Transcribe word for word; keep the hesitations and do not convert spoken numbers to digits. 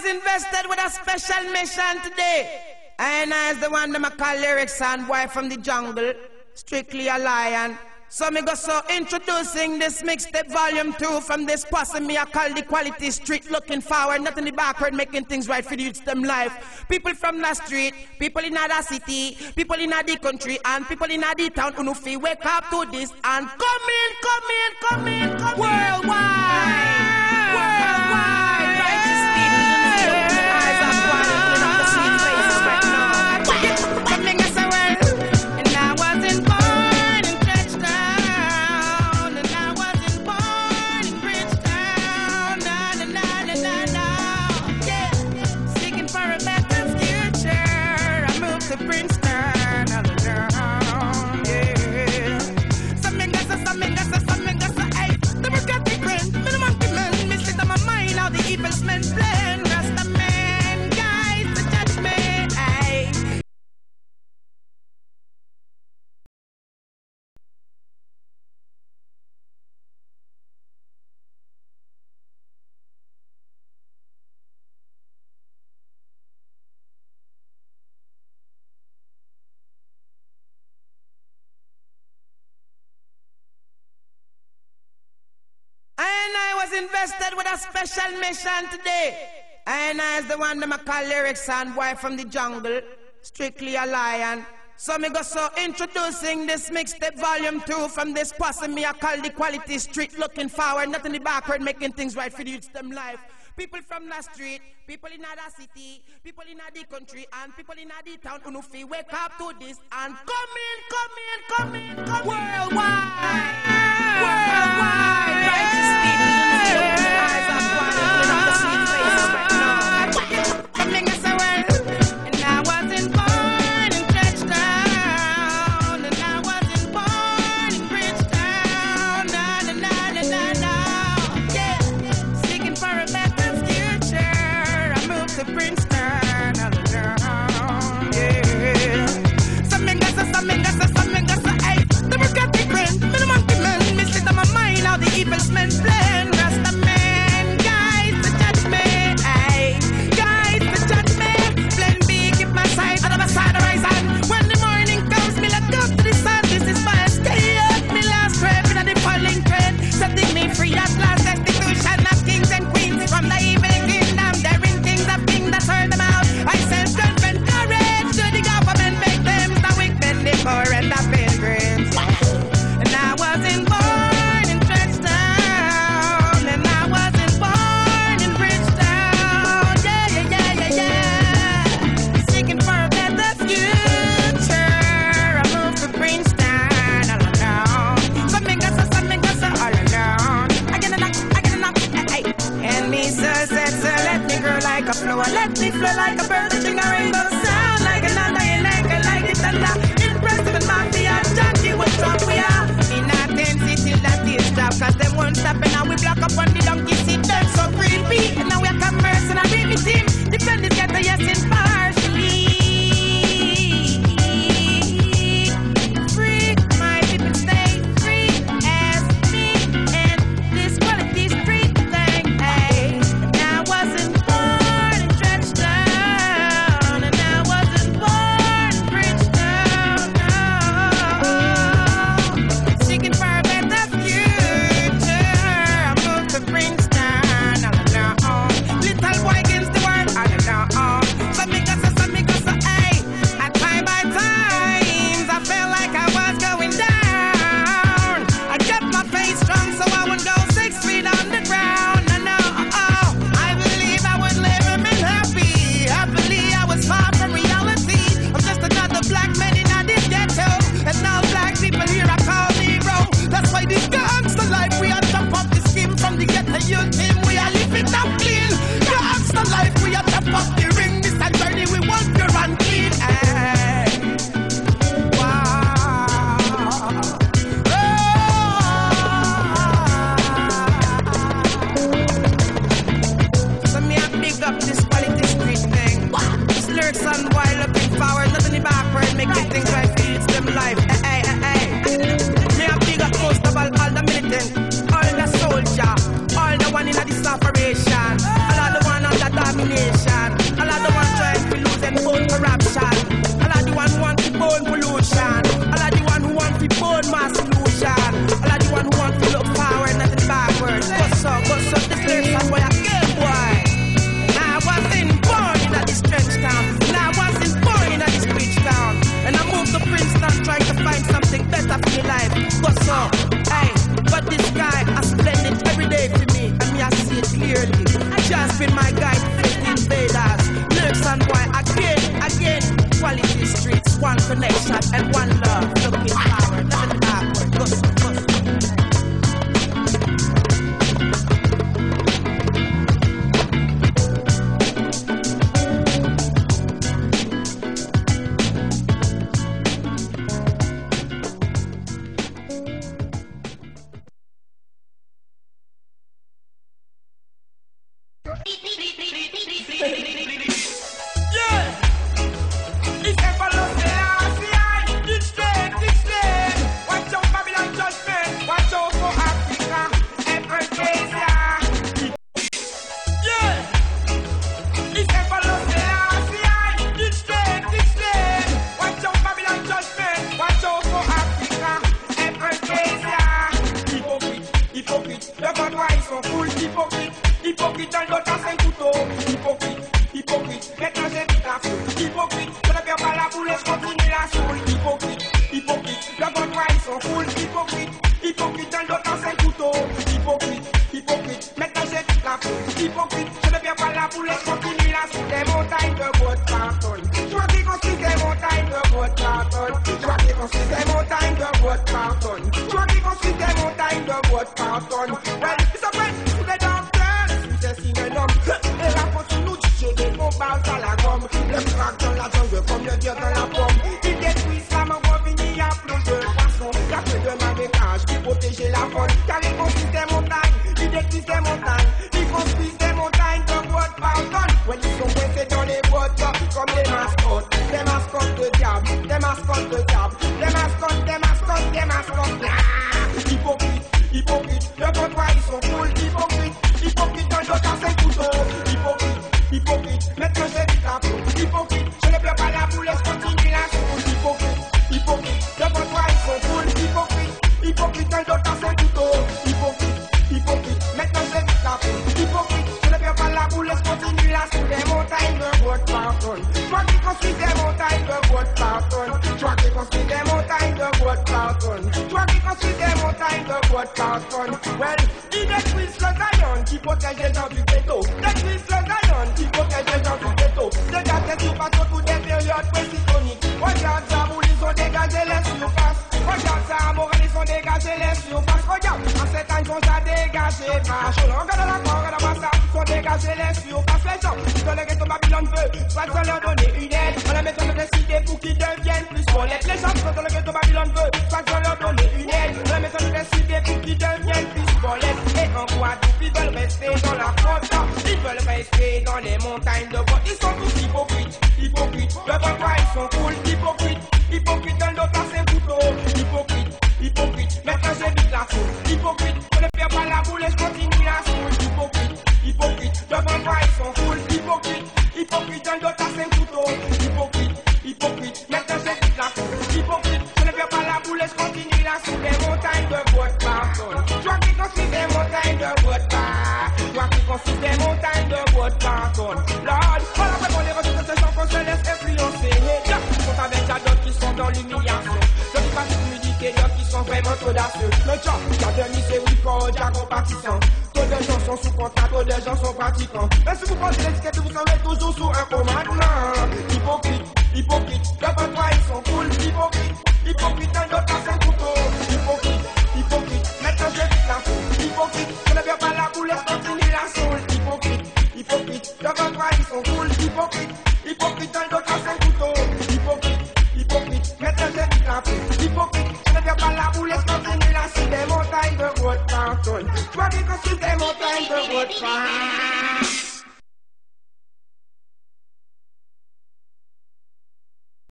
invested with a special mission today. And I is the one that I call Lyrics and Boy from the Jungle, strictly a lion. So me go so introducing this mixtape volume two from this posse me I call the quality street, looking forward, not in the backward, making things right for the youths them life. People from the street, people in the city, people in the country, and people in the town who feel wake up to this and come in, come in, come in, come in. Worldwide, worldwide, righteous people in the open eyes of one, clean up the sweet faces right now. Coming as a world, and I wasn't born. To Princeton, yeah. Something got so, something got so, something got so, hey. Democratic friend, me the monkey man, me sit on my mind how the evils men plan. Rasta man, guys, the judgment, hey. Invested with a special mission today. And I is the one that I call Lyrics and Boy from the Jungle, strictly a lion. So me go so introducing this mixtape volume two from this posse me I call the quality street, looking forward, not in the backward, making things right for the youths them life. People from the street, people in the city, people in the country, and people in the town who feel wake up to this and come in, come in, come in, come in. Worldwide, worldwide, righteous people in the open eyes of one, clean up the sweet faces right now. Coming as a world, and I wasn't born in Churchtown, and I wasn't born in Bridgetown, na na na na na na. Yeah, seeking for a better future, I moved to Princeton, yeah. Something got so, something got so, something got so, hey. Democratic friend, me the monkey man, me sit on my mind how the evils men plan. Rasta man, guys, the judgment, hey. Guys, the judgment, plan B, keep my side, out of my side, rise on. When the morning comes, me let go to the sun, this is my escape. Me last trip in the falling train, setting me free at last, destitution of kings and queens from the evil kingdom. There in things of king that turn them out. I send strength and courage to the government, make them the wicked, the poor and the pilgrims. And I wasn't born in Churchtown, and I wasn't born in Bridgetown. Yeah, yeah, yeah, yeah, yeah. Seeking for a better future, I moved to Princeton all alone. Something got so, something got so all alone. I get a knock, I get a knock, hey, hey. And me so said, so let me grow like a flower, let me flow like a bird, sing a rainbow sound like another, and like a like it thunder. Impressive and mafia, junkie, what drop we are. In a ten city that is drop, cause them won't stop, and now we block up on the donkey seat. Them so creepy, and now we are commerce and a really team. Defend this ghetto, yes, impartially. Free, my people stay free as me, and this quality street thing, hey. And I wasn't born in Churchtown, and I wasn't born in Bridgetown, no. Seeking for a better future, I moved to Princeton, all alone. Little boy against the world, all alone. So me go so, so me go so, hey. At time by times, I felt like I was going down. I kept my faith strong so I wouldn't go six feet on the ground. No, no, oh, I believe I would live and be happy. Happily, I was far from reality. I'm just another black man in a this ghetto, and now black people here I call me bro. That's why this gangster life we are top up the scheme from the ghetto youth team. We are living up clean. Gangster life we are top up the ring. This a journey we want to run clean. Hey. Wow. Oh. So me I big up this quality street thing. This Lyrics on Boy looking forward, not in the backward, making things right for it's them life. Hey, hey, hey, hey. Me I big up most of all, all the militant, all the soldier, all the one in this operation, all of the one on the domination. Equipping my guys to face the invaders. Lyrics and boy, again, again. Quality streets, one connection and one love. Looking forward, nothing backward. Go, go, go. Toi qui construis des montagnes de votre